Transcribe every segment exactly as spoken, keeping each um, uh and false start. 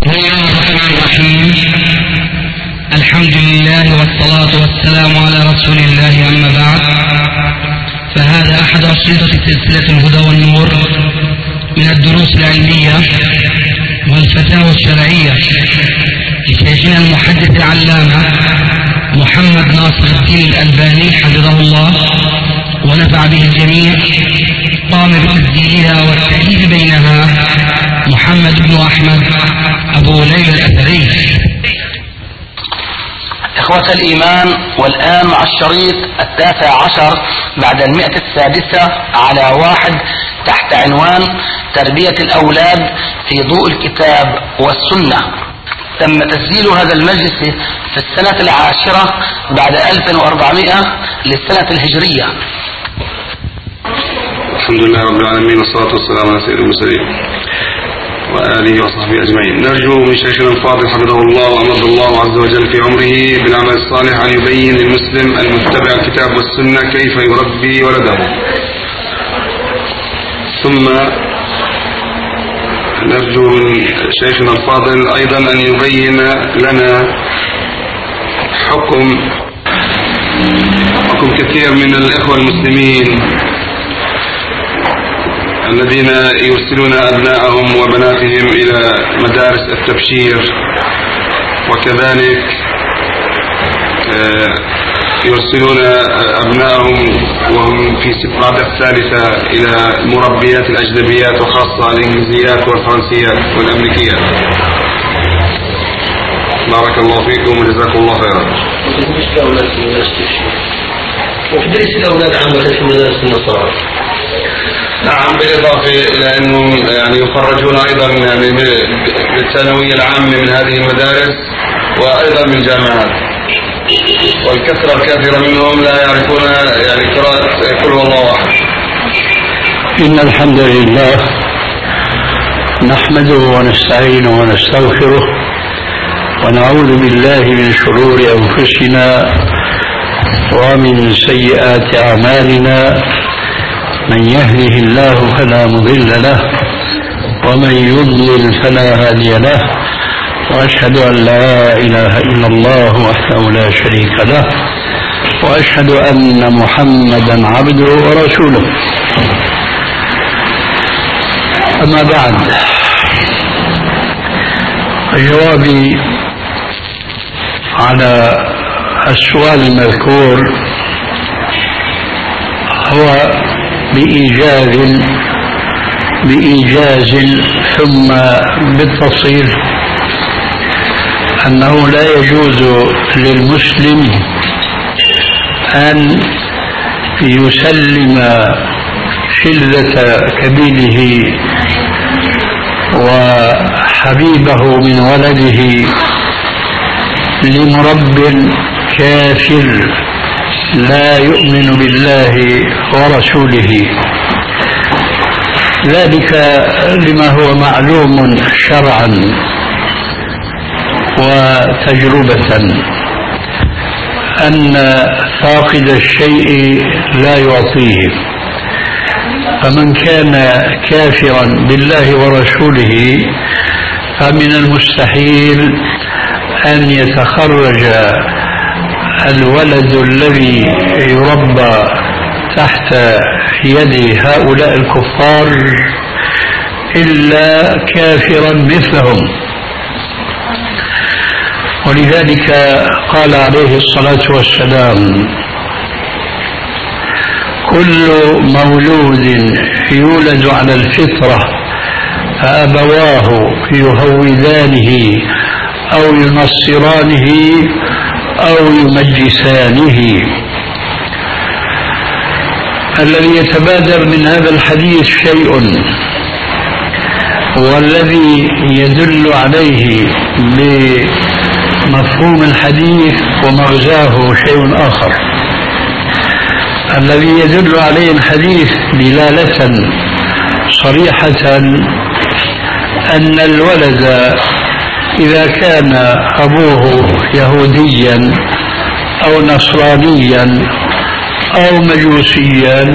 بسم الله الرحمن الرحيم. الحمد لله والصلاة والسلام على رسول الله، أما بعد، فهذا أحد أشرطة سلسلة الهدى والنور من الدروس العلمية والفتاوى الشرعية لشيخنا المحدث العلامة محمد ناصر الدين الألباني حفظه الله ونفع به الجميع. قام بتسجيلها والتأليف بينها محمد بن أحمد أبو ليلى الأثري. إخوة الإيمان، والآن مع الشريط التاسع عشر بعد المئة السادسة على واحد تحت عنوان تربية الأولاد في ضوء الكتاب والسنة. تم تسجيل هذا المجلس في السنة العاشرة بعد ألف وأربعمائة للسنة الهجرية. الحمد لله رب العالمين، والصلاة والسلام على سيد المرسلين وآله وصحبه أجمعين. نرجو من شيخنا الفاضل حفظه الله وأمد الله عز وجل في عمره بالعمل الصالح أن يبين للمسلم المتبع الكتاب والسنة كيف يربي ولده. ثم نرجو من شيخنا الفاضل أيضا أن يبين لنا حكم حكم كثير من الإخوة المسلمين الذين يرسلون أبناءهم وبناتهم إلى مدارس التبشير، وكذلك يرسلون أبناءهم وهم في بعد الثالثة إلى المربيات الأجنبيات، وخاصة الإنجليزيات والفرنسيات والأمريكيات. بارك الله فيكم وجزاكم الله خيرا. وتدريس الأولاد عامة في مدارس النصارى. نعم، بالإضافة إلى أنهم يعني يخرجون أيضا يعني بالثانوية العامة من هذه المدارس وأيضا من الجامعات، والكثرة الكثيرة منهم لا يعرفون يعني قراءة قل هو الله أحد. إن الحمد لله نحمده ونستعينه ونستغفره ونعوذ بالله من شرور أنفسنا ومن سيئات أعمالنا. من يهده الله فلا مضل له ومن يضلل فلا هادي له، وأشهد أن لا إله إلا الله وحده لا شريك له، وأشهد أن محمدا عبده ورسوله. أما بعد، جوابي على السؤال المذكور هو بإيجاز بإيجاز ثم بالتفصيل أنه لا يجوز للمسلم أن يسلم شلة كبيره وحبيبه من ولده لمرب كافر لا يؤمن بالله ورسوله، ذلك لما هو معلوم شرعا وتجربة أن فاقد الشيء لا يعطيه. فمن كان كافرا بالله ورسوله فمن المستحيل أن يتخرج الولد الذي يربى تحت يد هؤلاء الكفار إلا كافرا مثلهم. ولذلك قال عليه الصلاة والسلام: كل مولود يولد على الفطرة فأبواه يهودانه أو ينصرانه أو يمجسانه. الذي يتبادر من هذا الحديث شيء، والذي يدل عليه بمفهوم الحديث ومغزاه شيء آخر. الذي يدل عليه الحديث دلالة صريحة أن الولد إذا كان أبوه يهوديا أو نصرانيا أو مجوسيا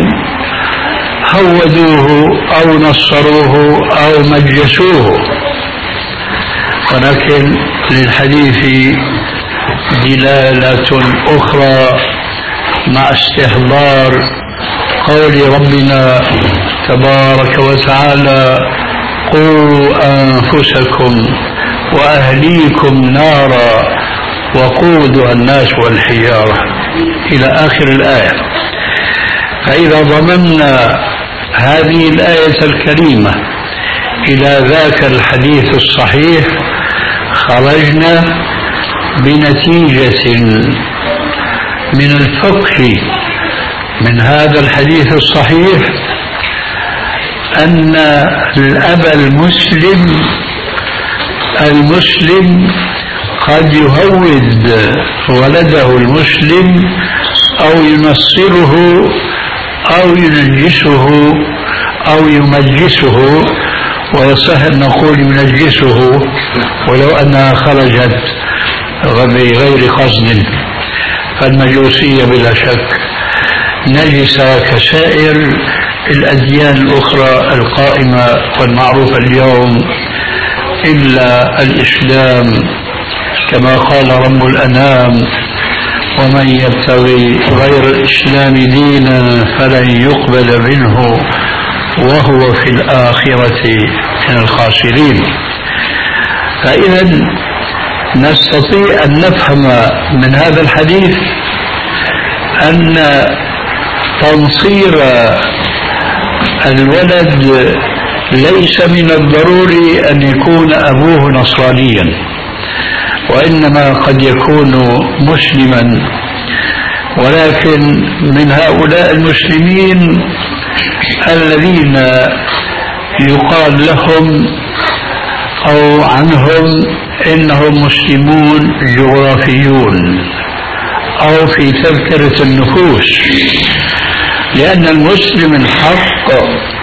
هودوه أو نصروه أو مجسوه ولكن للحديث دلالة أخرى مع استحضار قول ربنا تبارك وتعالى: قوا أنفسكم وأهليكم نارا وقودها الناس والحجارة إلى آخر الآية. فإذا ضممنا هذه الآية الكريمة إلى ذاك الحديث الصحيح خرجنا بنتيجة من الفقه من هذا الحديث الصحيح أن الأب المسلم المسلم قد يهود ولده المسلم أو ينصره أو ينجسه أو يمجسه، ويصح أن نقول ينجسه ولو أنها خرجت بغير قصد، فالمجوسية بلا شك نجسة كسائر الأديان الأخرى القائمة والمعروفة اليوم، إلا الإسلام كما قال رب الأنام: ومن يبتغي غير الإسلام دينا فلن يقبل منه وهو في الآخرة من الخاسرين. فإذا نستطيع أن نفهم من هذا الحديث أن تنصير الولد ليس من الضروري أن يكون أبوه نصرانيا، وإنما قد يكون مسلما، ولكن من هؤلاء المسلمين الذين يقال لهم أو عنهم إنهم مسلمون جغرافيون أو في تذكرة النفوس، لأن المسلم الحق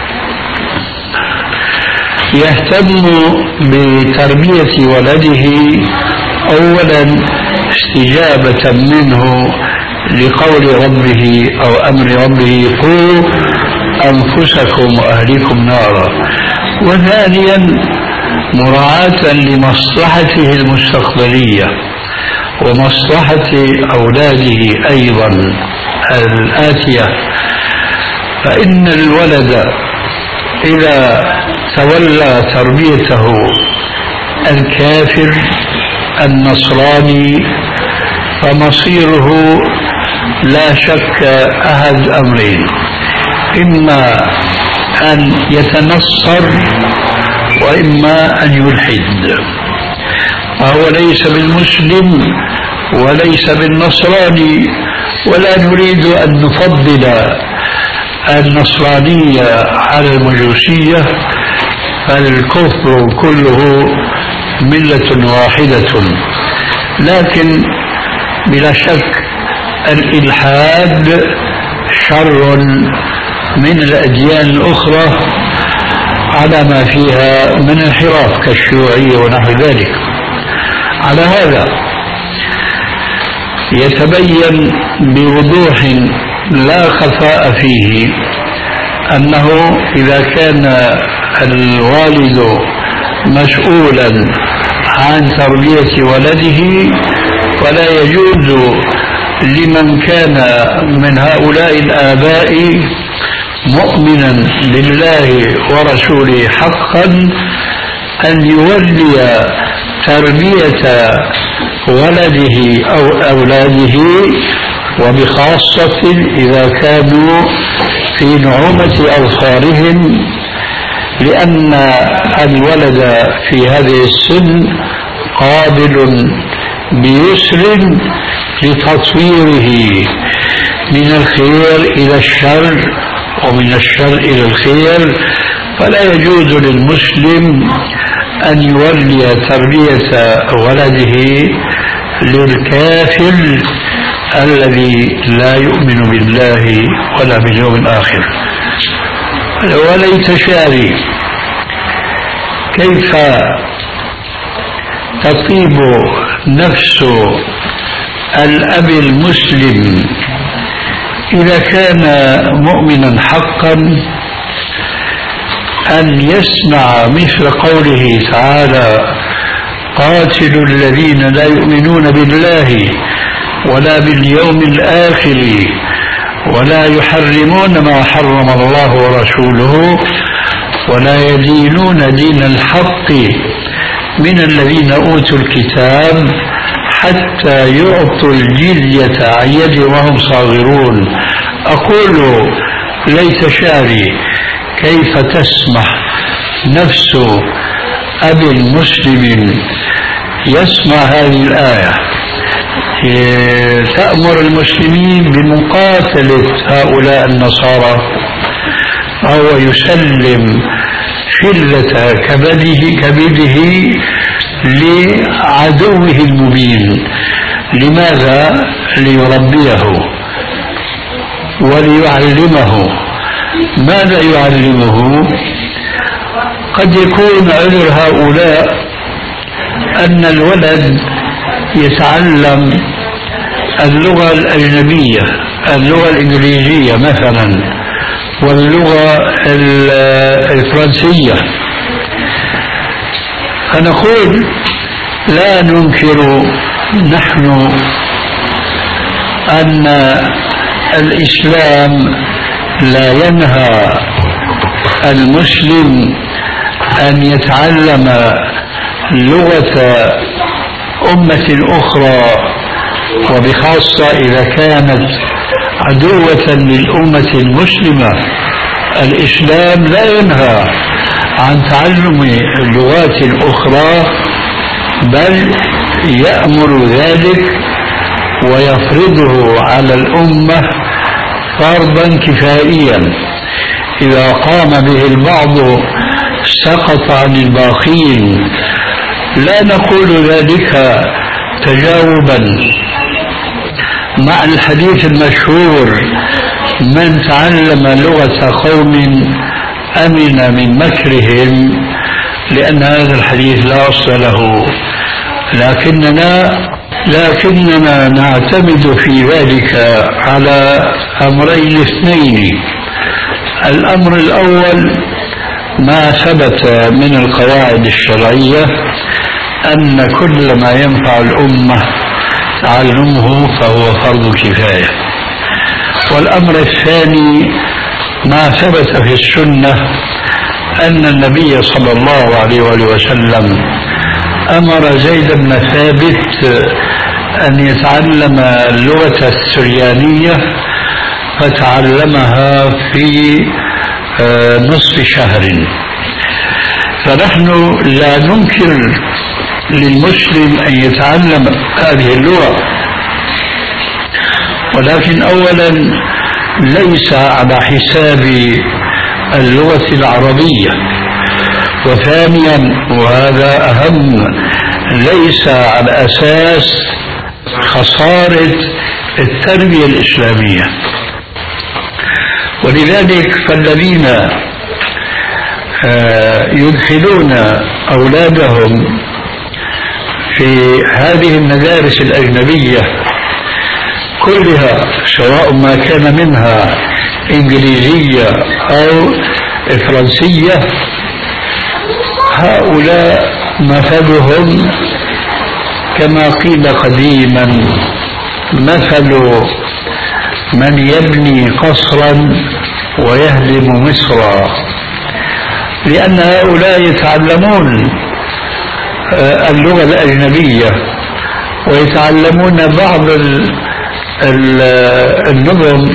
يهتم بتربية ولده أولا استجابة منه لقول ربه أو أمر ربه: قوا أنفسكم وأهليكم نارا، وثانيا مراعاة لمصلحته المستقبلية ومصلحة أولاده أيضا الآتية. فإن الولد إذا تولى تربيته الكافر النصراني فمصيره لا شك أحد أمرين: إما أن يتنصر وإما أن يلحد، فهو ليس بالمسلم وليس بالنصراني، ولا نريد أن نفضل النصرانية على المجوسية، فالكفر كله ملة واحدة. لكن بلا شك الإلحاد شر من الأديان الأخرى على ما فيها من انحراف كالشيوعية ونحو ذلك. على هذا يتبين بوضوح لا خفاء فيه أنه إذا كان الوالد مسؤولا عن تربية ولده فلا يجوز لمن كان من هؤلاء الآباء مؤمنا بالله ورسوله حقا أن يولي تربية ولده أو أولاده، وبخاصة إذا كانوا في نعومة أظفارهم، لأن الولد في هذه السن قابل بيسر لتطويره من الخير إلى الشر ومن الشر إلى الخير، فلا يجوز للمسلم أن يولي تربية ولده للكافر الذي لا يؤمن بالله ولا باليوم الآخر. وليت شعري كيف تطيب نفس الأب المسلم إذا كان مؤمنا حقا أن يسمع مثل قوله تعالى: قاتلوا الذين لا يؤمنون بالله ولا باليوم الآخر ولا يحرمون ما حرم الله ورسوله ولا يدينون دين الحق من الذين أوتوا الكتاب حتى يعطوا الجزية عن يد وهم صاغرون. أقول ليت شعري كيف تسمح نفس أب مسلم يسمع هذه الآية تأمر المسلمين بمقاتلة هؤلاء النصارى وهو يسلم شلة كبده كبده لعدوه المبين. لماذا؟ ليربيه وليعلمه. ماذا يعلمه؟ قد يكون عذر هؤلاء أن الولد يتعلم اللغة الأجنبية، اللغة الإنجليزية مثلا، واللغة الفرنسية. فنقول لا ننكر نحن أن الإسلام لا ينهى المسلم أن يتعلم لغة أمة أخرى، وبخاصة إذا كانت عدوة للأمة المسلمة. الإسلام لا ينهى عن تعلم اللغات الأخرى، بل يأمر ذلك ويفرضه على الأمة فرضا كفائيا. إذا قام به البعض سقط عن الباقين. لا نقول ذلك تجاوبا مع الحديث المشهور: من تعلم لغة قوم أمن من مكرهم، لأن هذا الحديث لا أصل له. لكننا لكننا نعتمد في ذلك على أمرين اثنين. الأمر الأول ما ثبت من القواعد الشرعية أن كل ما ينفع الأمة تعلمه فهو فرض كفاية. والأمر الثاني ما ثبت في السنة أن النبي صلى الله عليه وآله وسلم أمر زيد بن ثابت أن يتعلم اللغة السريانية، فتعلمها في نصف شهر. فنحن لا ننكر للمسلم أن يتعلم هذه اللغة، ولكن أولا ليس على حساب اللغة العربية، وثانيا وهذا أهم ليس على أساس خسارة التربية الإسلامية. ولذلك فالذين يدخلون أولادهم في هذه المدارس الأجنبية كلها، سواء ما كان منها إنجليزية أو فرنسية، هؤلاء مثلهم كما قيل قديما: مثل من يبني قصرا ويهدم مصرا. لأن هؤلاء يتعلمون اللغة الأجنبية ويتعلمون بعض النظم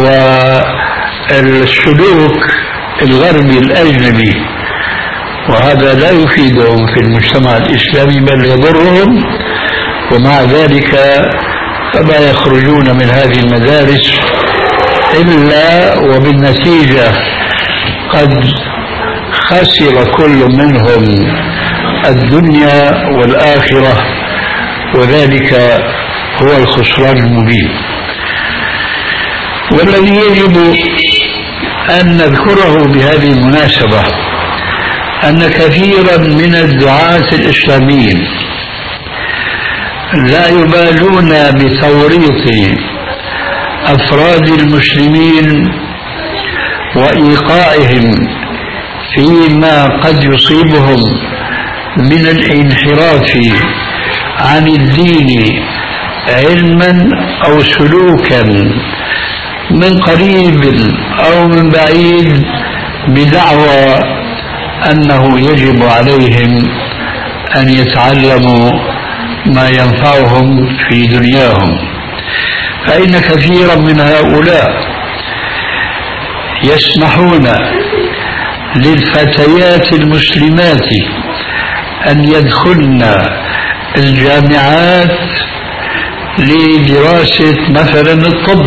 والسلوك الغربي الأجنبي، وهذا لا يفيدهم في المجتمع الإسلامي بل يضرهم. ومع ذلك فما يخرجون من هذه المدارس إلا وبالنتيجة قد خسر كل منهم الدنيا والآخرة، وذلك هو الخسران المبين. والذي يجب أن نذكره بهذه المناسبة أن كثيرا من الدعاة الإسلاميين لا يبالون بتوريط أفراد المسلمين وإيقاعهم فيما قد يصيبهم من الانحراف عن الدين علما أو سلوكا من قريب أو من بعيد بدعوى أنه يجب عليهم أن يتعلموا ما ينفعهم في دنياهم. فإن كثيرا من هؤلاء يسمحون للفتيات المسلمات أن يدخلن الجامعات لدراسة مثلا الطب،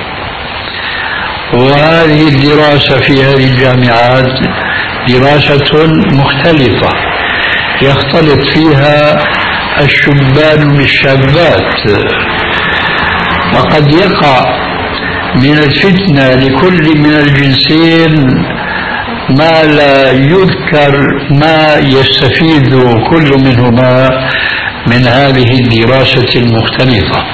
وهذه الدراسة في هذه الجامعات دراسة مختلطة يختلط فيها الشبان بالشابات، وقد يقع من الفتنة لكل من الجنسين ما لا يذكر ما يستفيد كل منهما من هذه الدراسة المختلطة.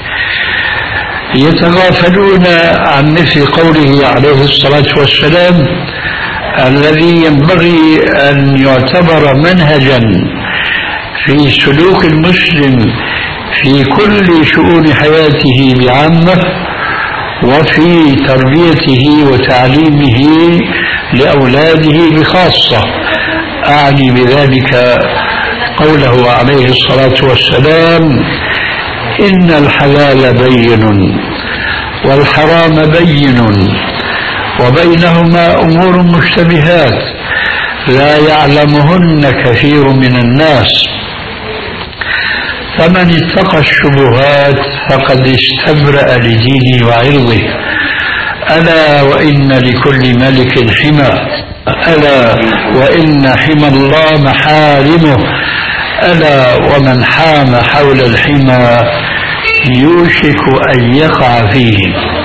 يتغافلون عن مثل قوله عليه الصلاة والسلام الذي ينبغي أن يعتبر منهجا في سلوك المسلم في كل شؤون حياته بعامة وفي تربيته وتعليمه لأولاده بخاصة. أعني بذلك قوله عليه الصلاة والسلام إن الحلال بين والحرام بين وبينهما أمور مشتبهات لا يعلمهن كثير من الناس فمن اتقى الشبهات فقد استبرأ لدينه وعرضه. ألا وإن لكل ملك حمى ألا وإن حمى الله محارمه ألا ومن حام حول الحمى يوشك أن يقع فيه،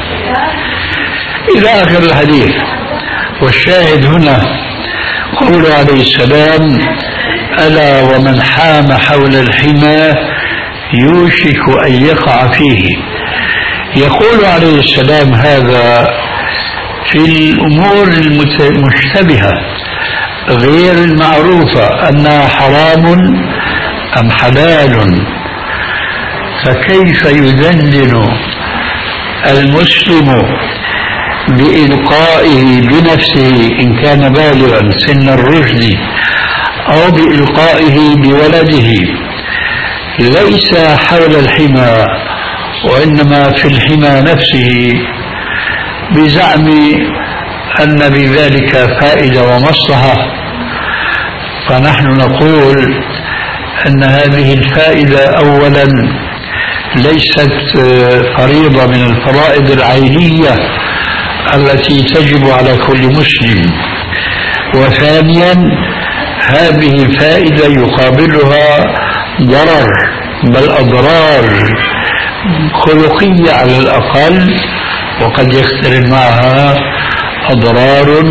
إلى آخر الحديث. والشاهد هنا قول عليه السلام ألا ومن حام حول الحمى يوشك أن يقع فيه. يقول عليه السلام هذا في الأمور المشتبهة غير المعروفة أنها حرام أم حلال، فكيف يدندن المسلم بإلقائه بنفسه إن كان بالغا سن الرشد أو بإلقائه بولده ليس حول الحمى وإنما في الحمى نفسه بزعم أن بذلك فائدة ومصلحة؟ فنحن نقول أن هذه الفائدة أولا ليست فريضة من الفرائض العينية التي تجب على كل مسلم، وثانيا هذه الفائدة يقابلها ضرر بل أضرار خلقية على الأقل، وقد يقترن معها أضرار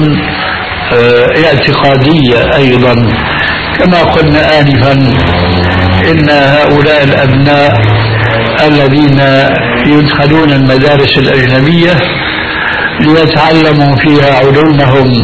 اعتقادية أيضا. كما قلنا آنفا إن هؤلاء الأبناء الذين يدخلون المدارس الأجنبية ليتعلموا فيها علومهم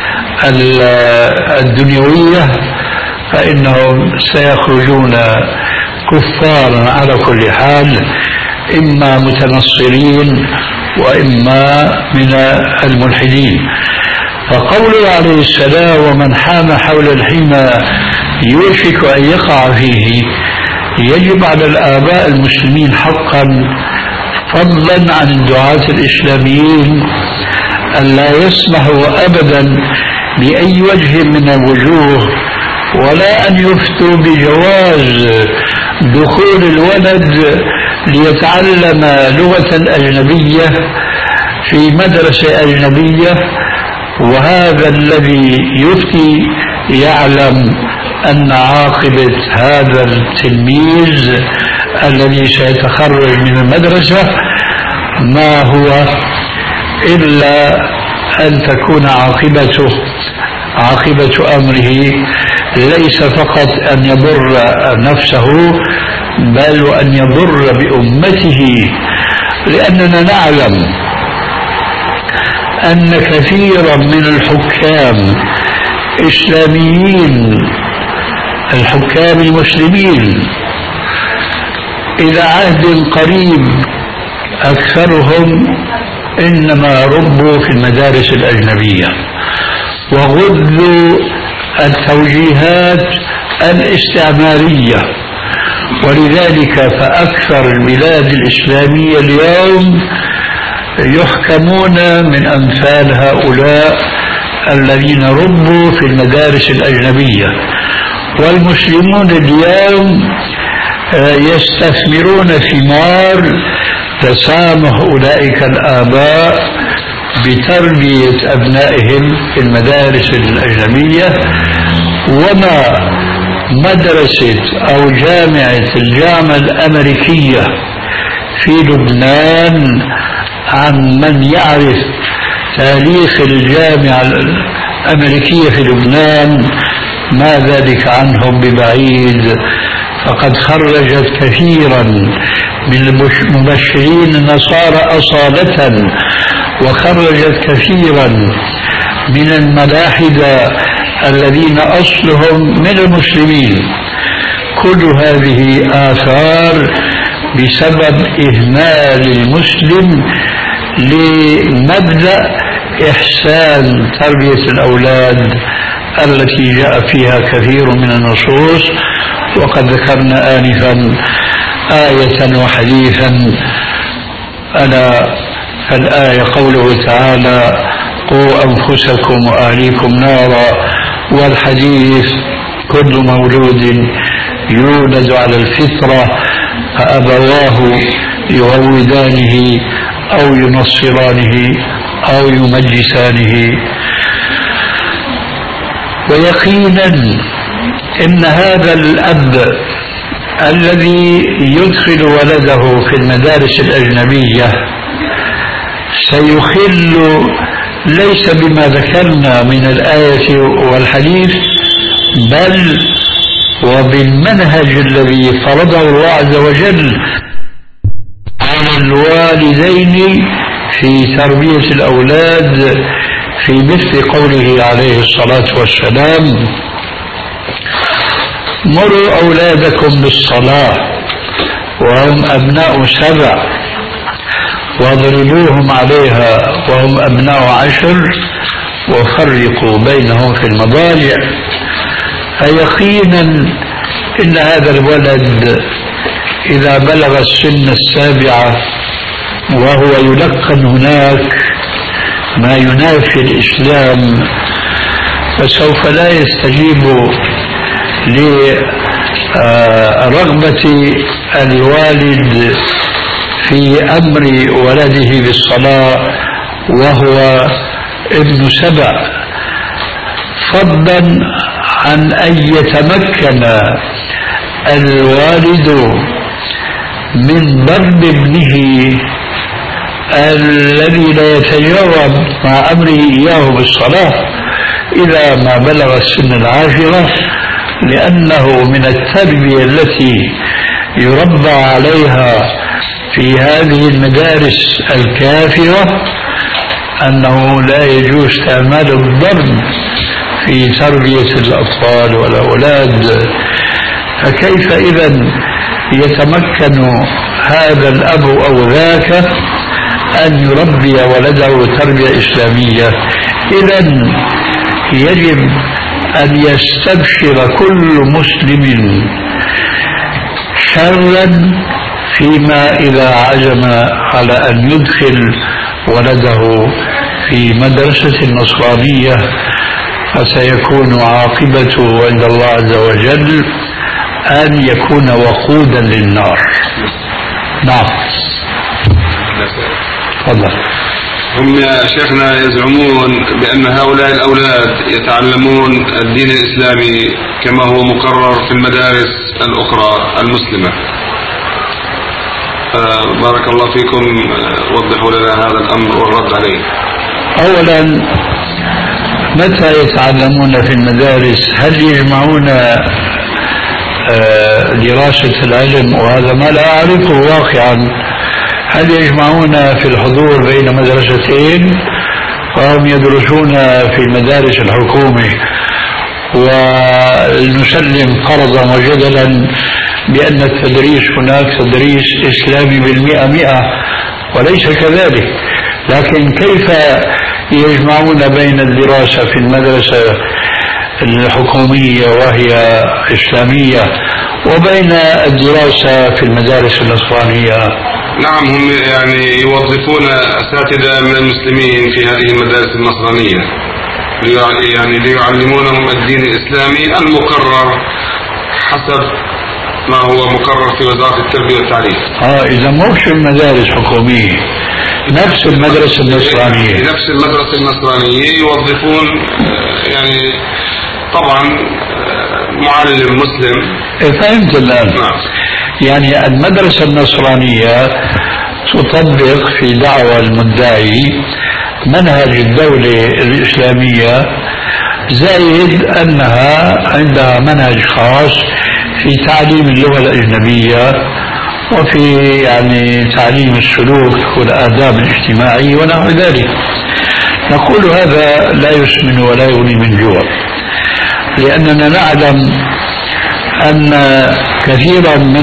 الدنيوية فإنهم سيخرجون كفارا على كل حال، إما متنصرين وإما من الملحدين. فقوله عليه السلام ومن حام حول الحمى يوشك أن يقع فيه يجب على الآباء المسلمين حقا فضلا عن الدعاة الإسلاميين أن لا يسمحوا أبدا بأي وجه من الوجوه ولا أن يفتوا بجواز دخول الولد ليتعلم لغة أجنبية في مدرسة أجنبية، وهذا الذي يفتي يعلم أن عاقبة هذا التلميذ الذي سيتخرج من المدرسة ما هو إلا أن تكون عاقبته عاقبة أمره ليس فقط أن يضر نفسه بل وأن يضر بأمته، لأننا نعلم أن كثيرا من الحكام إسلاميين الحكام المسلمين إلى عهد قريب أكثرهم إنما ربوا في المدارس الأجنبية وغذوا التوجيهات الاستعمارية، ولذلك فأكثر البلاد الإسلامية اليوم يحكمون من أمثال هؤلاء الذين ربوا في المدارس الأجنبية. والمسلمون اليوم يستثمرون ثمار تسامح أولئك الآباء بتربية أبنائهم في المدارس الأجنبية. وما مدرسة أو جامعة الجامعة الأمريكية في لبنان، عن من يعرف تاريخ الجامعة الأمريكية في لبنان ما ذلك عنهم ببعيد، فقد خرجت كثيرا من المبشرين النصارى أصالة، وخرجت كثيرا من الملاحدة الذين أصلهم من المسلمين. كل هذه آثار بسبب إهمال المسلم لمبدأ إحسان تربية الأولاد التي جاء فيها كثير من النصوص. وقد ذكرنا آنفا آية وحديثا، ألا الآية قوله تعالى: قوا أنفسكم وأهليكم نارا، والحديث: كل مولود يولد على الفطرة فأبواه يهودانه أو ينصرانه أو يمجسانه. ويقينا إن هذا الأب الذي يدخل ولده في المدارس الأجنبية سيخل ليس بما ذكرنا من الآية والحديث، بل وبالمنهج الذي فرضه الله عز وجل على الوالدين في تربية الأولاد، في مثل قوله عليه الصلاة والسلام: مروا أولادكم بالصلاة وهم أبناء سبع واضربوهم عليها وهم أبناء عشر وفرقوا بينهم في المضاجع. فيقينا إن هذا الولد إذا بلغ السن السابعة وهو يلقن هناك ما ينافي الإسلام، فسوف لا يستجيب لرغبة الوالد في أمر ولده بالصلاة وهو ابن سبع، فضلا عن أن يتمكن الوالد من ضرب ابنه الذي لا يتجاوب مع أمره إياه بالصلاة إذا ما بلغ السن العاشرة، لأنه من التربية التي يربى عليها في هذه المدارس الكافرة أنه لا يجوز استعمال الضرب في تربية الأطفال والأولاد. فكيف إذن يتمكن هذا الأب أو ذاك أن يربي ولده تربية إسلامية؟ إذن يجب أن يستبشر كل مسلم شرا فيما إذا عزم على أن يدخل ولده في مدرسة نصرانية، فسيكون عاقبته عند الله عز وجل أن يكون وقودا للنار. نعم. تفضل. هم يا شيخنا يزعمون بأن هؤلاء الأولاد يتعلمون الدين الإسلامي كما هو مقرر في المدارس الأخرى المسلمة. بارك الله فيكم، وضحوا لنا هذا الأمر والرد عليه. أولا، متى يتعلمون في المدارس؟ هل يجمعون دراسة العلم؟ وهذا ما لا أعرفه واقعا. هل يجمعون في الحضور بين مدرستين وهم يدرسون في المدارس الحكومة ونسلم فرضا وجدلا بأن التدريس هناك تدريس إسلامي بالمئة مئة، وليس كذلك. لكن كيف يجمعون بين الدراسة في المدرسة الحكومية وهي إسلامية وبين الدراسة في المدارس النصرانية؟ نعم، هم يعني يوظفون أساتذة من المسلمين في هذه المدارس النصرانية يعني ليعلمونهم الدين الإسلامي المقرر حسب ما هو مقرر في وزارة التربية والتعليم. آه إذا مش المدارس حكومية، نفس المدرسة النصرانية نفس المدرسة النصرانية يوظفون يعني طبعا معلم مسلم. فهمت الآن؟ نعم. يعني المدرسة النصرانية تطبق في دعوى المدعي منهج الدولة الإسلامية، زائد أنها عندها منهج خاص في تعليم اللغة الأجنبية وفي يعني تعليم السلوك والآداب الاجتماعية ونحو ذلك. نقول هذا لا يسمن ولا يغني من جوع، لأننا نعلم أن كثيرا من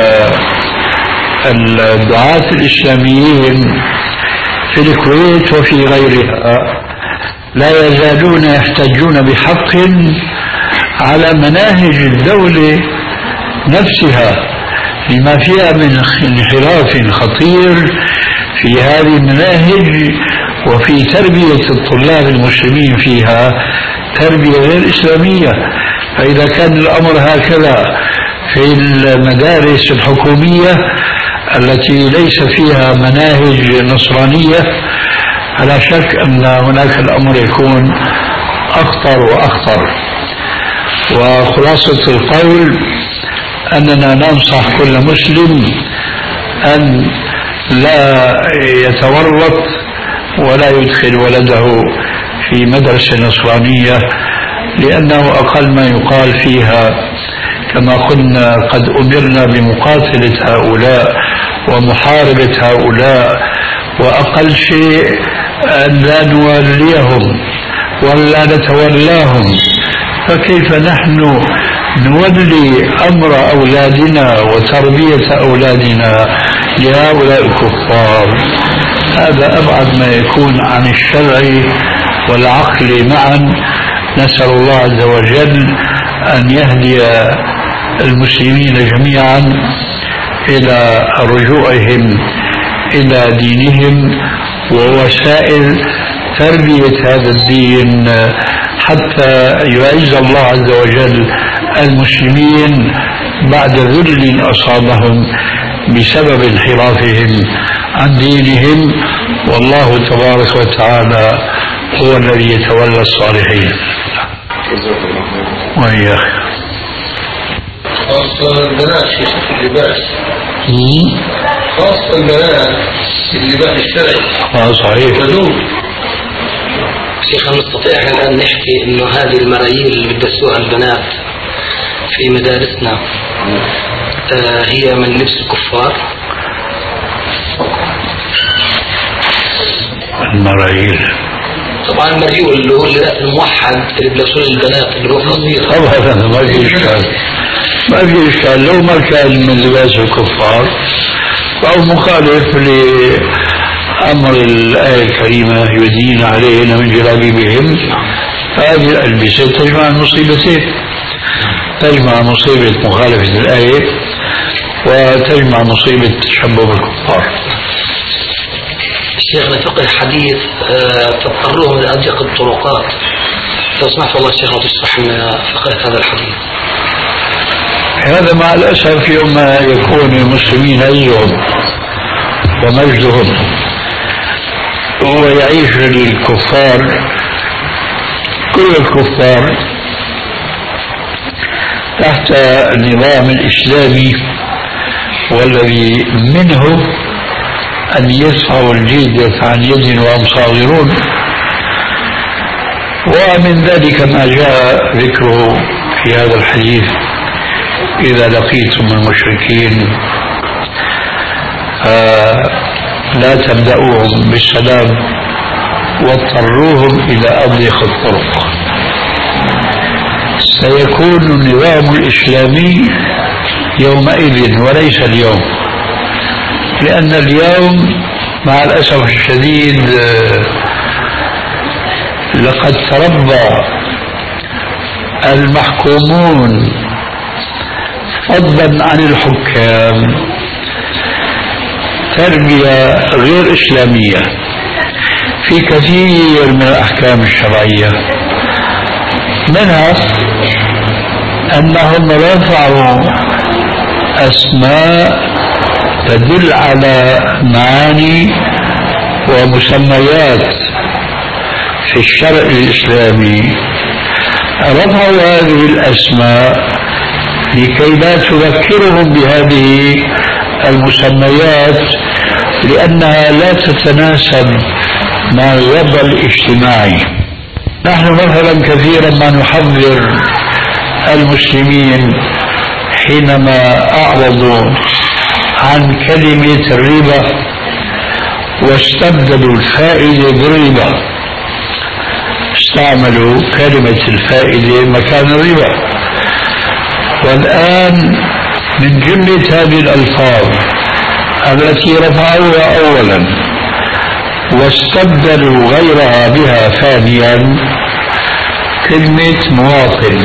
الدعاة الإسلاميين في الكويت وفي غيرها لا يزالون يحتجون بحق على مناهج الدولة نفسها لما فيها من انحراف خطير في هذه المناهج وفي تربية الطلاب المسلمين فيها تربية غير إسلامية. فإذا كان الأمر هكذا في المدارس الحكومية التي ليس فيها مناهج نصرانية، فلا شك أن هناك الأمر يكون أخطر وأخطر. وخلاصة القول أننا ننصح كل مسلم أن لا يتورط ولا يدخل ولده في مدرسة نصرانية، لأنه أقل ما يقال فيها كما قلنا قد أمرنا بمقاتلة هؤلاء ومحاربة هؤلاء، وأقل شيء أن لا نوليهم ولا نتولاهم. فكيف نحن نولي أمر أولادنا وتربية أولادنا لهؤلاء الكفار؟ هذا أبعد ما يكون عن الشرع والعقل معا. نسأل الله عز وجل أن يهدي المسلمين جميعا إلى رجوعهم إلى دينهم ووسائل تربية هذا الدين حتى يعز الله عز وجل المسلمين بعد ذل أصابهم بسبب انحرافهم عن دينهم. والله تبارك وتعالى هو الذي يتولى الصالحين. وإياك. خاصة البنات في اللباس، خاصة البنات في اللباس الشرعي. اه صحيح. شيخ نستطيع الآن نحكي إنه هذه المرايير اللي بتدسوها البنات في مدارسنا آه هي من لبس الكفار؟ المرايير طبعا المريول اللي هو اللباس الموحد اللي بلبسوه البنات اللي هو قصير. طبعا ما في إشكال، ما في إشكال لو ما كان من لباس الكفار أو مخالف لأمر الآية الكريمة يدين عليهن من جلابيبهم. هذه الألبسة تجمع المصيبتين، تجمع مصيبة مخالفة الآية وتجمع مصيبة تشبه بالكفار. شيخنا فقه الحديث تضطرهم إلى أضيق الطرقات، لو سمحت والله شيخنا تشرح لنا فقه هذا الحديث. هذا مع الأسف يوم ما يكون المسلمين عزهم ومجدهم هو يعيش الكفار، كل الكفار تحت النظام الإسلامي والذي منه أن يدفعوا الجزية عن يد وهم صاغرون. ومن ذلك ما جاء ذكره في هذا الحديث: إذا لقيتم المشركين لا تبدأوهم بالسلام واضطروهم إلى أضيق الطرق. سيكون النظام الإسلامي يومئذ وليس اليوم، لأن اليوم مع الأسف الشديد لقد تربى المحكومون فضلا عن الحكام تربية غير إسلامية في كثير من الأحكام الشرعية، منها أنهم رفعوا أسماء تدل على معاني ومسميات في الشرع الإسلامي، رفعوا هذه الأسماء لكي لا تذكرهم بهذه المسميات لأنها لا تتناسب مع الوضع الاجتماعي. نحن مثلا كثيرا ما نحذر المسلمين حينما أعرضوا عن كلمة الربا واستبدلوا الفائدة بالربا، استعملوا كلمة الفائدة مكان الربا. والآن من جملة هذه الألفاظ التي رفعوها أولا واستبدلوا غيرها بها ثانيا كلمة مواطن.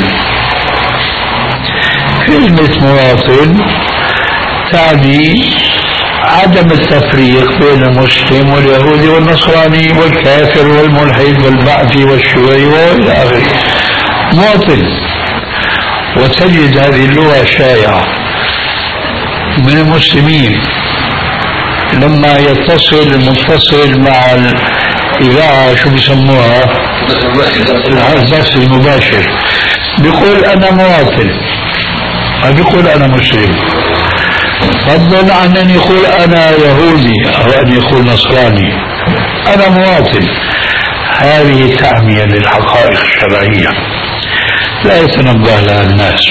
كلمة مواطن تعني عدم التفريق بين المسلم واليهودي والنصراني والكافر والملحد والبعثي والشيوعي والى اخره. مواطن. وتجد هذه اللغة شائعة من المسلمين لما يتصل المتصل مع الإذاعة شو بيسموها البث المباشر بيقول أنا مواطن، ما بيقول أنا مسلم، فضلا عن أن يقول أنا يهودي أو أن يقول نصراني. أنا مواطن. هذه تعمية للحقائق الشرعية لا يتنبه لها الناس.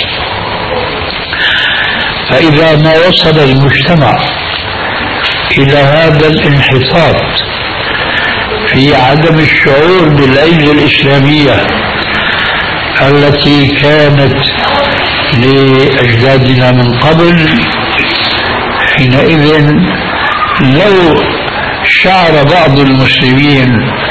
فإذا ما وصل المجتمع إلى هذا الانحطاط في عدم الشعور بالعزة الإسلامية التي كانت لأجدادنا من قبل، حينئذ لو شعر بعض المسلمين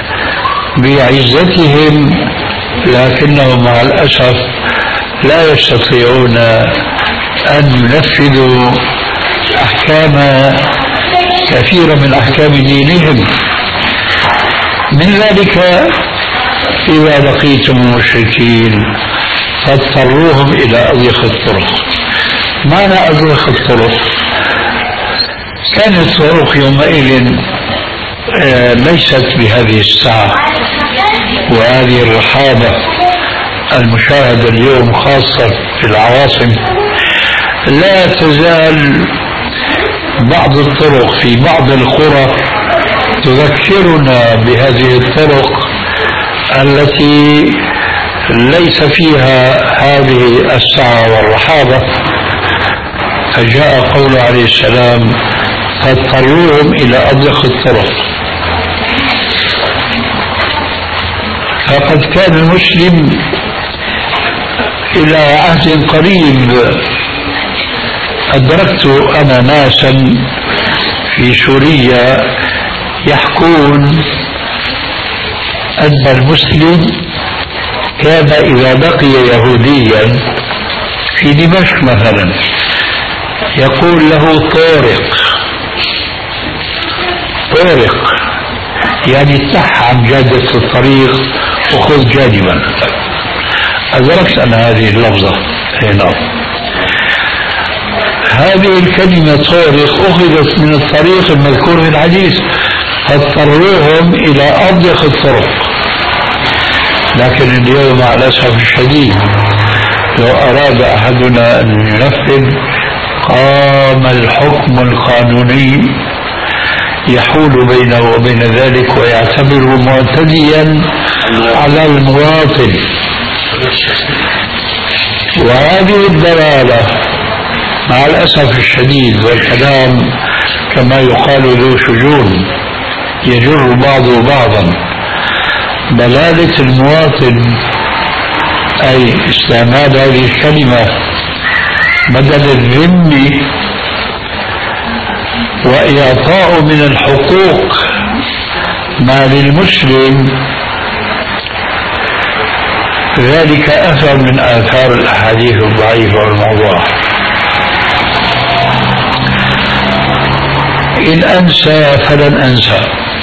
بعزتهم لكنهم مع الأسف لا يستطيعون أن ينفذوا أحكام كثيرة من أحكام دينهم. من ذلك إذا لقيتم المشركين فاضطروهم إلى أضيق الطرق. معنى أضيق الطرق كانت الطرق يومئذ ليست بهذه السعة وهذه الرحابة المشاهدة اليوم خاصة في العواصم. لا تزال بعض الطرق في بعض القرى تذكرنا بهذه الطرق التي ليس فيها هذه السعة والرحابة. فجاء قول عليه السلام فاضطروهم إلى أضيق الطرق. فقد كان المسلم إلى عهد قريب أدركت أنا ناسا في سوريا يحكون أن المسلم كان إذا لقي يهوديا في دمشق مثلا يقول له طارق. طارق يعني اتح عن جادة الطريق وخذ جانبا. أدركت أنا هذه اللفظة هنا. هذه الكلمة طارق أخذت من الطريق المذكور في الحديث فاضطروهم إلى أضيق الطرق. لكن اليوم مع الأسف الشديد لو أراد أحدنا أن ينفذ قام الحكم القانوني يحول بينه وبين ذلك ويعتبره معتديا على المواطن. وهذه الضلالة مع الأسف الشديد والكلام كما يقال ذو شجون يجر بعضه بعضا. ضلالة المواطن أي استعمال هذه الكلمة بدل الذم وإعطاء من الحقوق ما للمسلم، ذلك أثر من آثار الأحاديث الضعيفة والموضوعة. إن أنسى فلن أنسى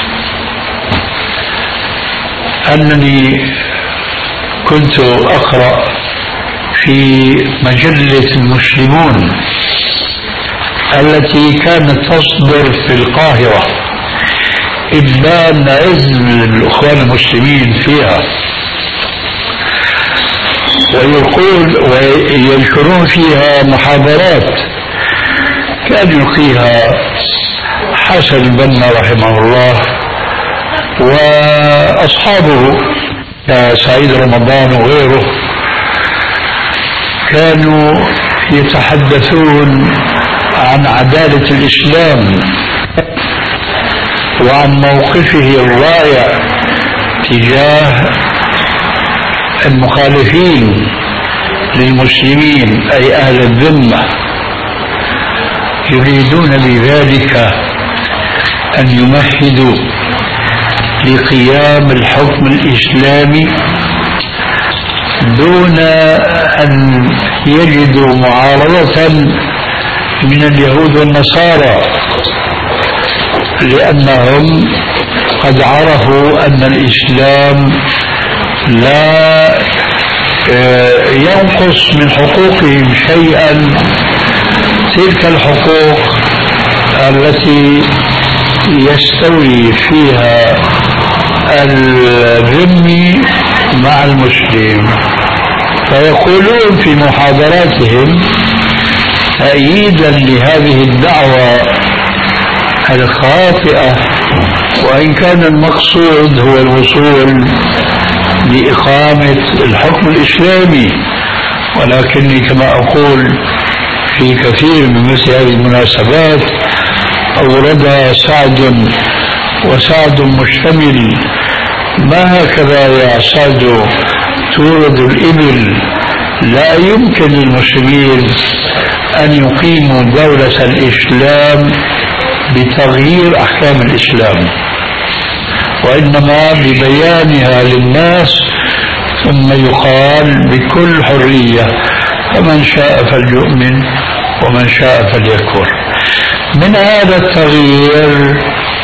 أنني كنت أقرأ في مجلة المسلمون التي كانت تصدر في القاهرة إبان عزم الإخوان المسلمين فيها، ويقول وينشرون فيها محاضرات كان يلقيها حسن البنا رحمه الله وأصحابه سعيد رمضان وغيره، كانوا يتحدثون عن عدالة الإسلام وعن موقفه الرائع تجاه المخالفين للمسلمين أي أهل الذمة، يريدون بذلك أن يمهدوا لقيام الحكم الإسلامي دون أن يجدوا معارضة من اليهود والنصارى، لأنهم قد عرفوا أن الإسلام لا ينقص من حقوقهم شيئا، تلك الحقوق التي يستوي فيها الذمي مع المسلم. فيقولون في محاضراتهم تأييدا لهذه الدعوة الخاطئة، وإن كان المقصود هو الوصول لإقامة الحكم الإسلامي، ولكني كما أقول في كثير من مثل هذه المناسبات أوردها سعد، وسعد مشتمل، ما هكذا يا سعد تورد الإبل. لا يمكن للمسلمين أن يقيموا دولة الإسلام بتغيير أحكام الإسلام، وإنما ببيانها للناس، ثم يقال بكل حرية فمن شاء فليؤمن ومن شاء فليكفر. من هذا التغيير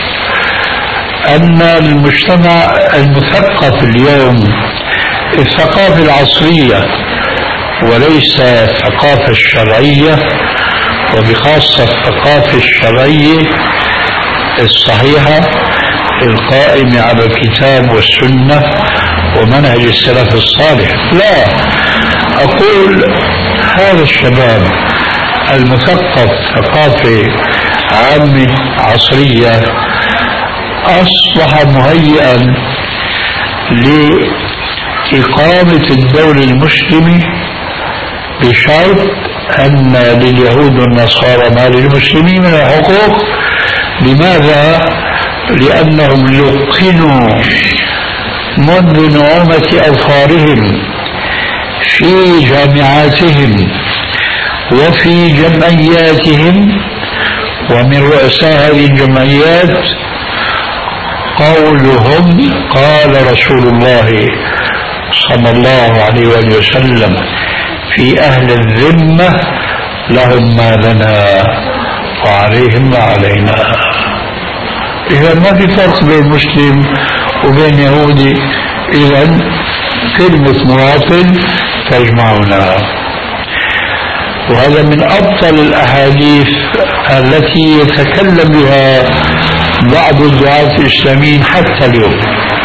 أن المجتمع المثقف اليوم، الثقافة العصرية وليس الثقافة الشرعية، وبخاصة الثقافة الشرعية الصحيحة القائمة على الكتاب والسنة ومنهج السلف الصالح، لا، أقول هذا الشباب المثقف ثقافة عامة عصرية أصبح مهيئا لإقامة الدولة المسلمة بشرط أن لليهود والنصارى ما للمسلمين من الحقوق. لماذا؟ لأنهم لقنوا منذ نعومة أظفارهم في جامعاتهم وفي جمعياتهم ومن رؤساء هذه الجمعيات قولهم قال رسول الله صلى الله عليه وآله وسلم في أهل الذمة لهم ما لنا وعليهم ما علينا. إذا ما في فرق بين مسلم وبين يهودي، إذا كلمة مواطن تجمعنا. وهذا من أبطل الأحاديث التي يتكلم بها بعض الدعاة الإسلاميين حتى اليوم،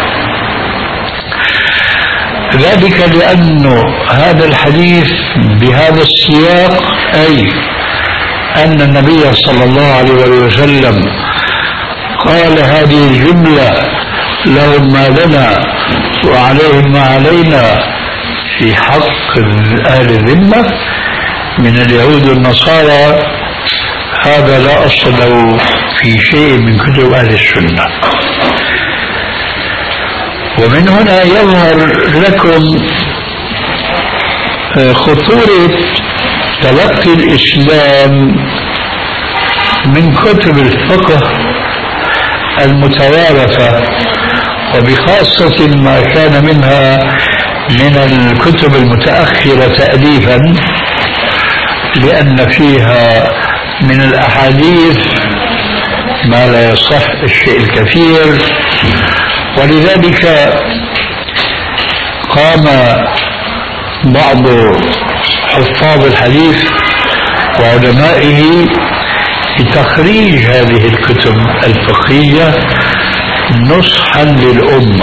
ذلك لأن هذا الحديث بهذا السياق أي أن النبي صلى الله عليه وسلم قال هذه الجملة لهم ما لنا وعليهم ما علينا في حق أهل الذمة من اليهود والنصارى، هذا لا أصل له في شيء من كتب أهل السنة. ومن هنا يظهر لكم خطورة تلقي الإسلام من كتب الفقه المتوارثة، وبخاصة ما كان منها من الكتب المتأخرة تأليفا، لأن فيها من الأحاديث ما لا يصح الشيء الكثير. ولذلك قام بعض حفاظ الحديث وعلمائه بتخريج هذه الكتب الفقهية نصحا للأمة.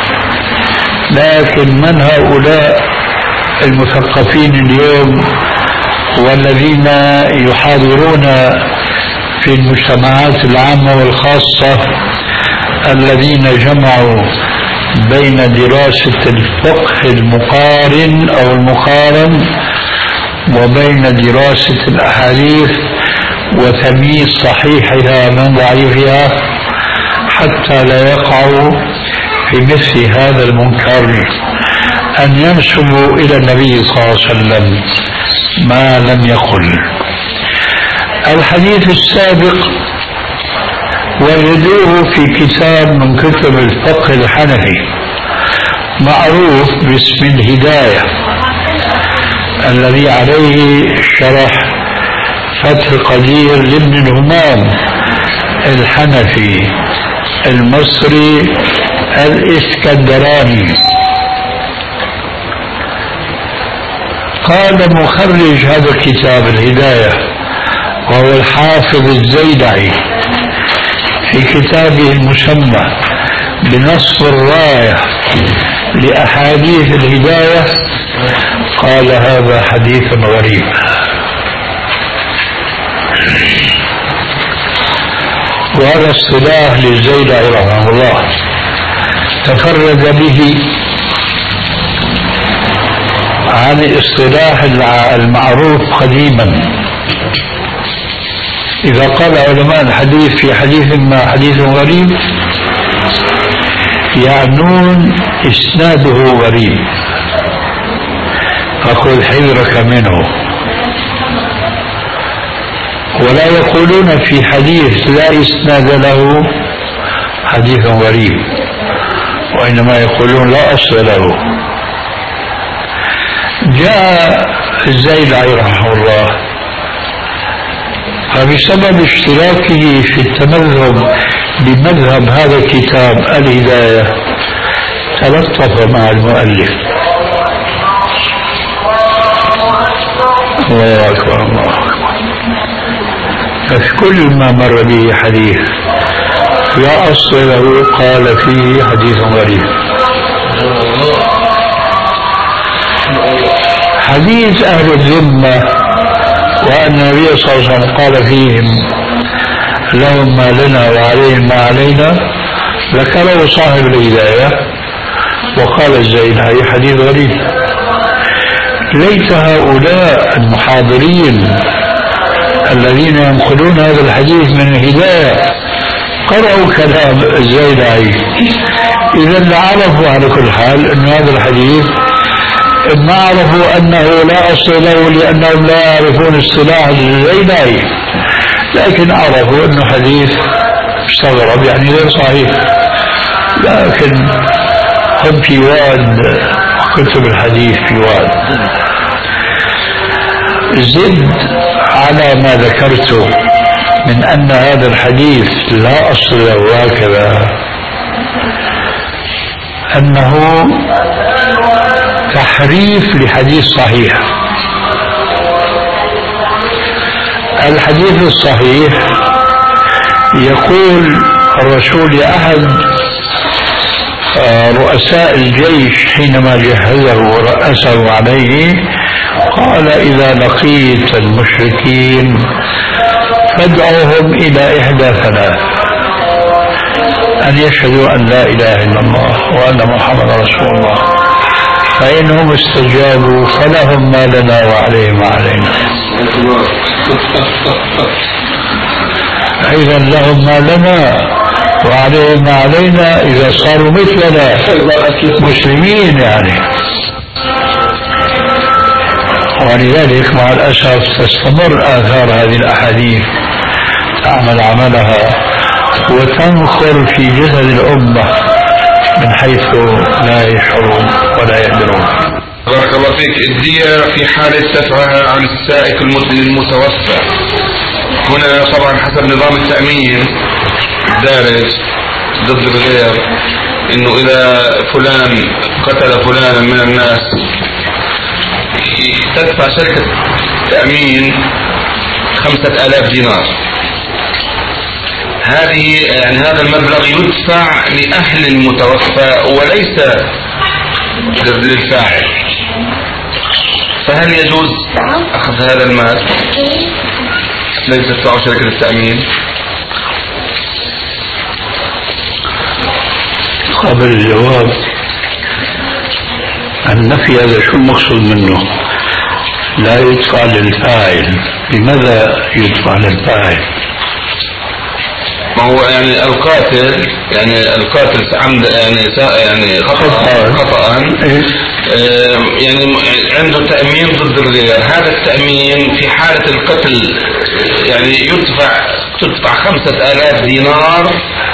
لكن من هؤلاء المثقفين اليوم والذين يحاضرون في المجتمعات العامة والخاصة، الذين جمعوا بين دراسة الفقه المقارن أو المقارن وبين دراسة الأحاديث وتمييز صحيحها من ضعيفها، حتى لا يقعوا في مثل هذا المنكر أن ينسبوا إلى النبي صلى الله عليه وسلم ما لم يقل. الحديث السابق وجدوه في كتاب من كتب الفقه الحنفي معروف باسم الهداية، الذي عليه شرح فتح القدير لابن الهمام الحنفي المصري الإسكندراني. قال مخرج هذا الكتاب الهداية وهو الحافظ الزيدعي في كتابه المسمى بنصب الراية لأحاديث الهداية، قال هذا حديث غريب. وهذا اصطلاح للزيدعي رحمه الله تفرد به عن الاصطلاح المعروف قديما. إذا قال علماء الحديث في حديث ما حديث غريب يعنون إسناده غريب، فخذ حذرك منه. ولا يقولون في حديث لا إسناد له حديث غريب، وإنما يقولون لا أصل له. جاء الزيدعي رحمه الله فبسبب اشتراكه في التمذهب بمذهب هذا الكتاب الهداية تلطف مع المؤلف. الله أكبر الله أكبر. فكل ما مر به حديث لا أصل له قال فيه حديث غريب. حديث أهل الذمة وأن النبي صلى الله عليه وسلم قال فيهم لهم ما لنا وعليهم ما علينا ذكره صاحب الهداية، وقال الزيدعي حديث غريب. ليت هؤلاء المحاضرين الذين ينقلون هذا الحديث من الهداية قرأوا كلام الزيدعي، إذا لعرفوا على كل حال أن هذا الحديث ما عرفوا أنه لا أصل له لأنهم لا يعرفون اصطلاح الزيدعي، لكن عرفوا أنه حديث مستغرب يعني غير صحيح. لكن هم في واد كتب الحديث في واد. زد على ما ذكرته من أن هذا الحديث لا أصل له هكذا، أنه تحريف لحديث صحيح. الحديث الصحيح يقول الرسول لأحد رؤساء الجيش حينما جهزه ورأسه عليه، قال إذا لقيت المشركين فادعوهم إلى إحدى ثلاث: أن يشهدوا أن لا إله إلا الله وأن محمد رسول الله، فإنهم استجابوا فلهم ما لنا وعليهم ما علينا. إذا لهم ما لنا وعليهم ما علينا إذا صاروا مثلنا مسلمين يعني. ولذلك مع الأسف تستمر آثار هذه الأحاديث تعمل عملها وتنخر في جسد الأمة من حيث لا يشعرون ولا يقدرون. بارك الله فيك. الدية في حالة دفعها عن السائق المتوفى، هنا طبعا حسب نظام التأمين الدارج ضد الغير، انه اذا فلان قتل فلانا من الناس تدفع شركة تأمين خمسة آلاف دينار. هذه يعني هذا المبلغ يدفع لأهل المتوفى وليس للفاعل، فهل يجوز أخذ هذا المال ليس تدفعه شركة التأمين؟ قبل الجواب النفي هذا شو المقصود منه؟ لا يدفع للفاعل، لماذا يدفع للفاعل؟ ما هو يعني القاتل يعني القاتل عمد يعني يعني خطأ خطأ يعني عنده تأمين ضد الغير، هذا التأمين في حالة القتل يعني يدفع تدفع خمسة آلاف دينار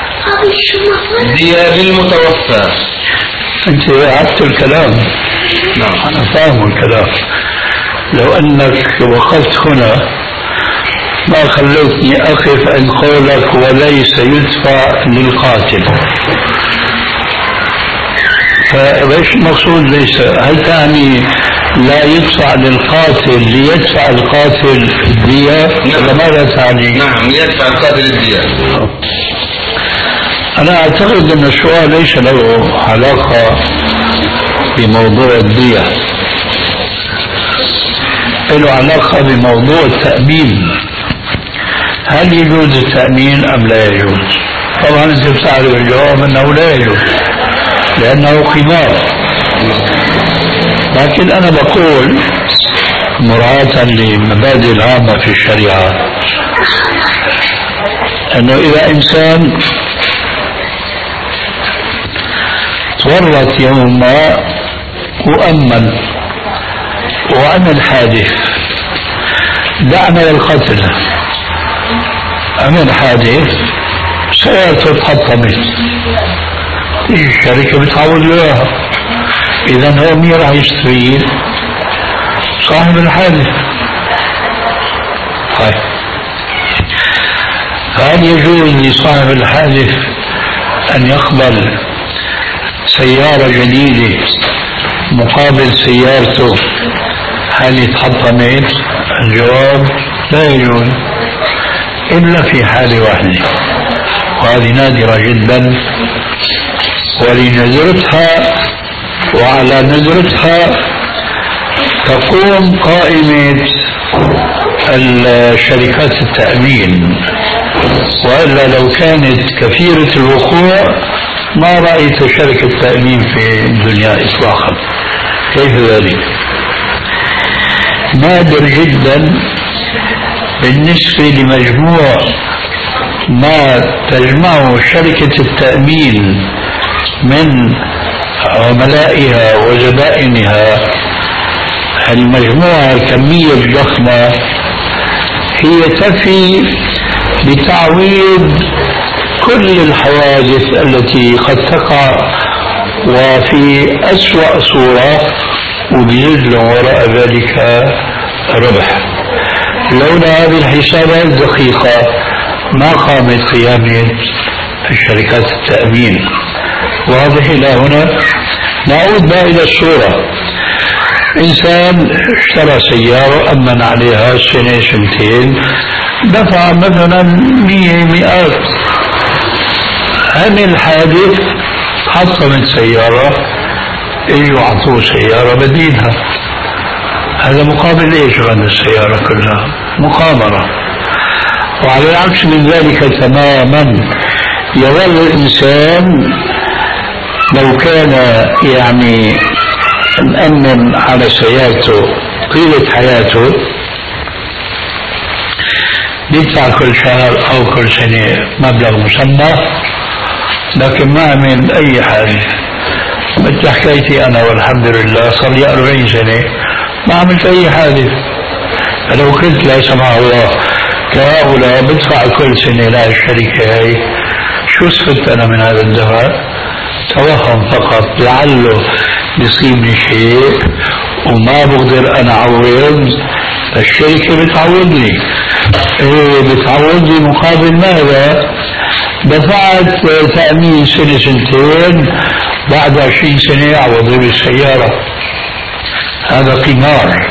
دية للمتوفى. أنت عدت الكلام. نعم أنا فاهم الكلام. لو أنك وقفت هنا ما خليتني أقف عند قولك وليس يدفع للقاتل، فايش المقصود ليس؟ هل تعني لا يدفع للقاتل ليدفع القاتل الدية؟ ولا ماذا تعني؟ نعم ليدفع القاتل الدية. أنا أعتقد أن السؤال ليس له علاقة بموضوع الدية، له علاقة بموضوع التأمين. هل يجوز التأمين أم لا يجوز؟ طبعا أنت بتعرف الجواب أنه لا يجوز لأنه قمار، لكن أنا بقول مراعاة للمبادئ العامة في الشريعة أنه إذا إنسان تورط يوم ما وأمن وعمل حادث، دعنا للقتل، عمل حادث سيارته تحطمت، تيجي الشركة بتعوض له اياها، اذا هو مين راح يستفيد؟ صاحب الحادث. طيب هل يجوز لصاحب الحادث ان يقبل سيارة جديدة مقابل سيارته هل اتحطمت؟ الجواب لا يجوز إلا في حالة واحدة، وهذه نادرة جدا، ولنذرتها وعلى نذرتها تقوم قائمة الشركات التأمين، وإلا لو كانت كثيرة الوقوع ما رأيت شركة تأمين في الدنيا إطلاقا. كيف ذلك؟ نادر جدا بالنسبة لمجموع ما تجمعه شركة التأمين من عملائها وزبائنها، المجموعة الكمية الضخمة هي تفي بتعويض كل الحوادث التي قد تقع وفي أسوأ صورة، وبيزيد وراء ذلك ربح. لولا هذه الحسابات الدقيقة ما قامت قيامة شركات التأمين. واضح إلى هنا؟ نعود بقى إلى الصورة. إنسان اشترى سيارة أمن عليها سنة سنتين، دفع مثلا مية مئات، عمل حادث حطمت سيارة، اجوا عطوه سيارة بديلها، هذا مقابل ايش غنى السيارة كلها؟ مقامرة. وعلى العكس من ذلك تماما يظل الإنسان لو كان يعني مأمن على سيارته طيلة حياته بيدفع كل شهر أو كل سنة مبلغ مسمى، لكن ما عمل أي حاجة. مثل حكايتي أنا والحمد لله صار لي أربعين سنة ما عملت أي حادث. لو كنت لا سمح الله كهؤلاء بدفع كل سنة للشركة هاي، شو استفدت أنا من هذا الدفع؟ توهم فقط لعله يصيبني شيء وما بقدر أنا أعوض، الشركة بتعوضني. إيه بتعوضني مقابل ماذا؟ دفعت تأمين سنة سنتين، بعد عشرين سنة أعوضي بالسيارة. هذا قمار.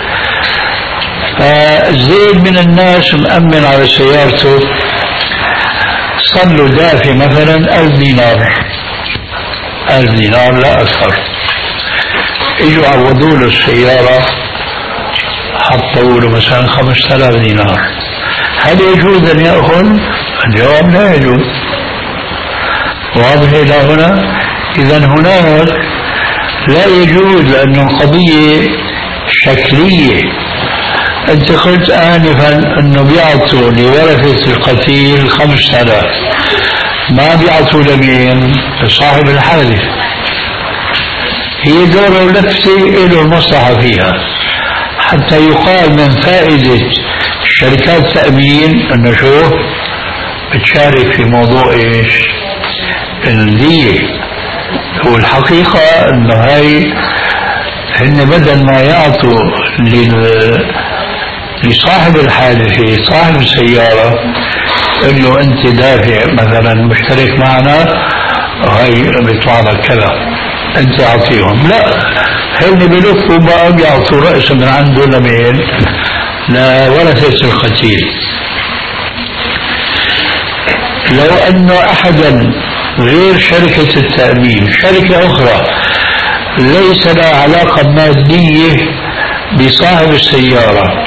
فزيد من الناس مأمن على سيارته، صار له دافع مثلا ألف دينار، ألف دينار لا أكثر. اجوا عوضوا له السيارة، حطوا له مثلا خمسة آلاف دينار. هل يجوز أن يأخذ؟ الجواب لا يجوز. واضح إلى هنا؟ إذا هناك لا يجوز، لأنه قضية شكلية. أنت قلت آنفا أنه بيعطوا لورثة القتيل خمسة آلاف، ما بيعطوا لمين؟ لصاحب الحادث. هي دورة ولفتة له المصلحة فيها، حتى يقال من فائدة شركات التأمين أنه شو بتشارك في موضوع إيش؟ الدية. والحقيقة أنه هاي هن بدل ما يعطوا لصاحب الحادثة صاحب السيارة انه انت دافع مثلا مشترك معنا وهي بيطلع لك كذا انت اعطيهم، لا، هن بلفوا بقى بيعطوا رأس من عنده لمين؟ لورثة القتيل. لو أن أحدا غير شركة التأمين، شركة أخرى ليس لها علاقة مادية بصاحب السيارة،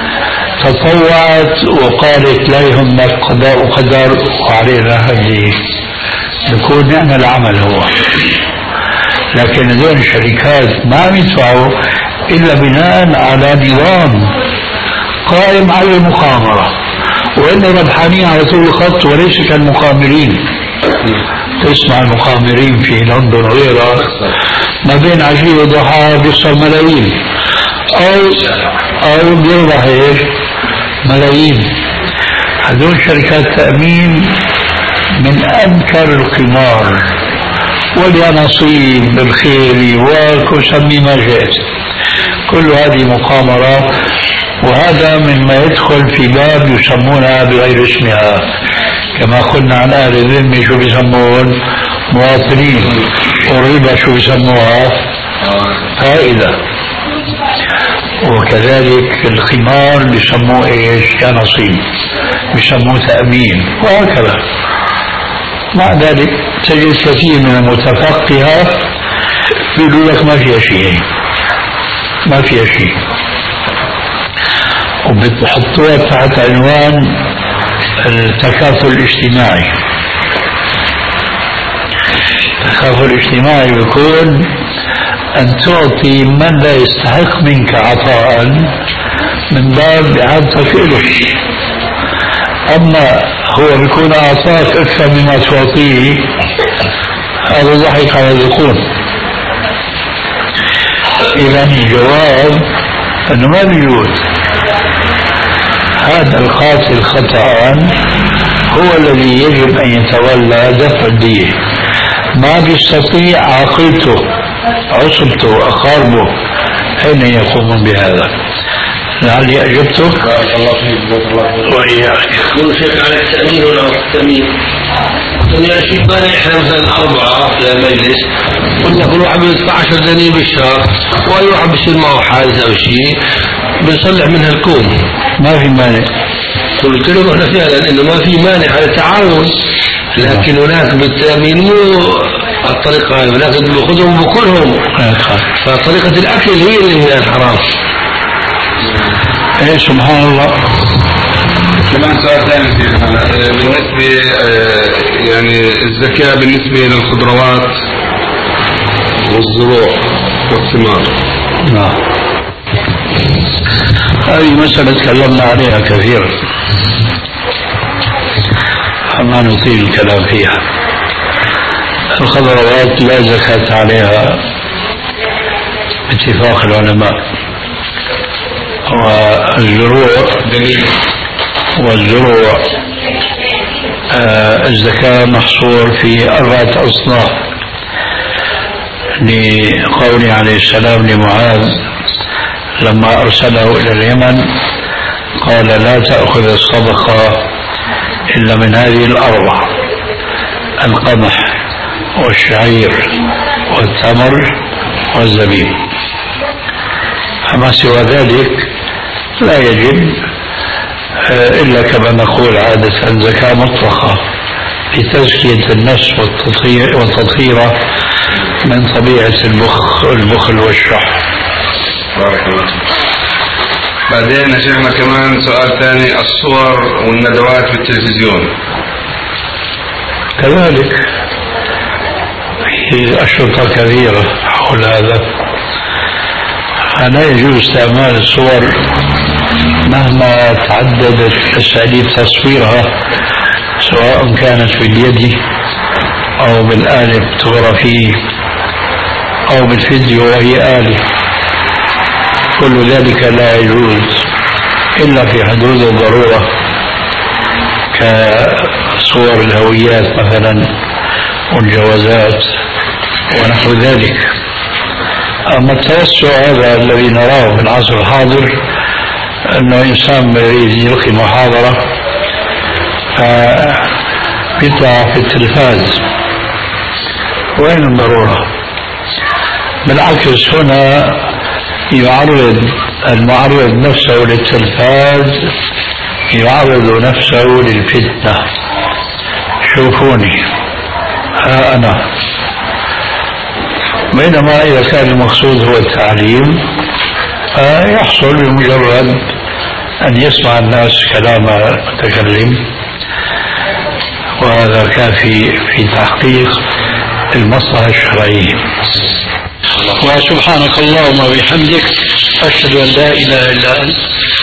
تطوعت وقالت لا يهمك قضاء وقدر وعلينا هذه، نكون نعمل عمل هو. لكن هذول الشركات ما يدفعوا إلا بناء على نظام قائم على المقامرة، وإن ربحانين على طول الخط وليس كالمقامرين. تسمع المقامرين في لندن وغيرها ما بين عشية وضحى بيخسر ملايين، أو أو بيربح إيش؟ ملايين. هذول شركات تأمين من أنكر القمار واليانصيب بالخير وكسمي ما شئت، كل هذه مقامرة، وهذا مما يدخل في باب يسمونها بغير اسمها، كما قلنا عن أهل الذمة شو بيسمون؟ مواطنين. والربا شو بيسموها؟ فائدة. وكذلك القمار بيسموه ايش؟ يانصيب، بيسموه تأمين، وهكذا. مع ذلك تجد كثير من المتفقهة بيقولوا لك ما فيها شيء، ما فيها شيء، وبتحطوها تحت عنوان التكافل الاجتماعي. التكافل الاجتماعي يكون أن تعطي من لا يستحق منك عطاء من باب إعادتك له، أما هو بيكون أعطاك أكثر مما تعطيه، هذا ضحك على الذقون. إذا الجواب أنه ما بيجوز. هذا القاتل خطأ هو الذي يجب أن يتولى دفع الدية، ما بيستطيع عاقلته عصبته أقاربه أين يقومون بهذا. لعلي أجبتك. بارك الله فيك. بارك الله فيك. وإياك. يقول شيخ على التأمين ولا التأمين؟ يعني شيء مانع احنا مثلا أربعة في المجلس، قلنا كل واحد بيدفع عشر دنانير بالشهر، وأي واحد بيصير معه حادث أو شيء بنصلح منها الكوم. ما في مانع. قلت له احنا فعلا انه ما في مانع على التعاون، لكن هناك بالتأمين مو الطريقة هاي، ولكن بيأخذهم بكلهم، فطريقة الأكل هي اللي هي الحرام. ايه سبحان الله. كمان سؤال ثاني شيخنا، بالنسبة يعني الزكاة بالنسبة للخضروات والزروع والثمار. نعم. هذه مسألة تكلمنا عليها كثيرا، فما نطيل الكلام فيها. الخضروات لا زكاة عليها باتفاق العلماء، والزروع والزروع آه الزكاة محصور في أربعة أصناف، لقوله عليه السلام لمعاذ لما أرسله إلى اليمن قال لا تأخذ الصدقة إلا من هذه الأربع: القمح والشعير والتمر والزبيب، فما سوى ذلك لا يجب إلا كما نقول عادة زكاة مطلقة لتزكية النفس والتطهير من طبيعة البخل, البخل والشح. بارك الله. بعدين يا شيخنا كمان سؤال ثاني: الصور والندوات في التلفزيون كذلك في أشرطة كثيرة حول هذا، لا يجوز استعمال الصور مهما تعددت أساليب تصويرها، سواء كانت باليد أو بالآلة الفوتوغرافية أو بالفيديو وهي آلة، كل ذلك لا يجوز إلا في حدود الضرورة، كصور الهويات مثلا والجوازات ونحو ذلك. أما التوسع هذا الذي نراه في العصر الحاضر، أنه إنسان يريد يلقي محاضرة فيطلع في التلفاز، وين الضرورة؟ بالعكس هنا يعرض المعرض نفسه للتلفاز، يعرض نفسه للفتنة. شوفوني ها أنا، بينما إذا كان المقصود هو التعليم يحصل بمجرد أن يسمع الناس كلام المتكلم، وهذا كافي في تحقيق المصلحة الشرعية. وسبحانك اللهم وبحمدك أشهد أن لا إله إلا أنت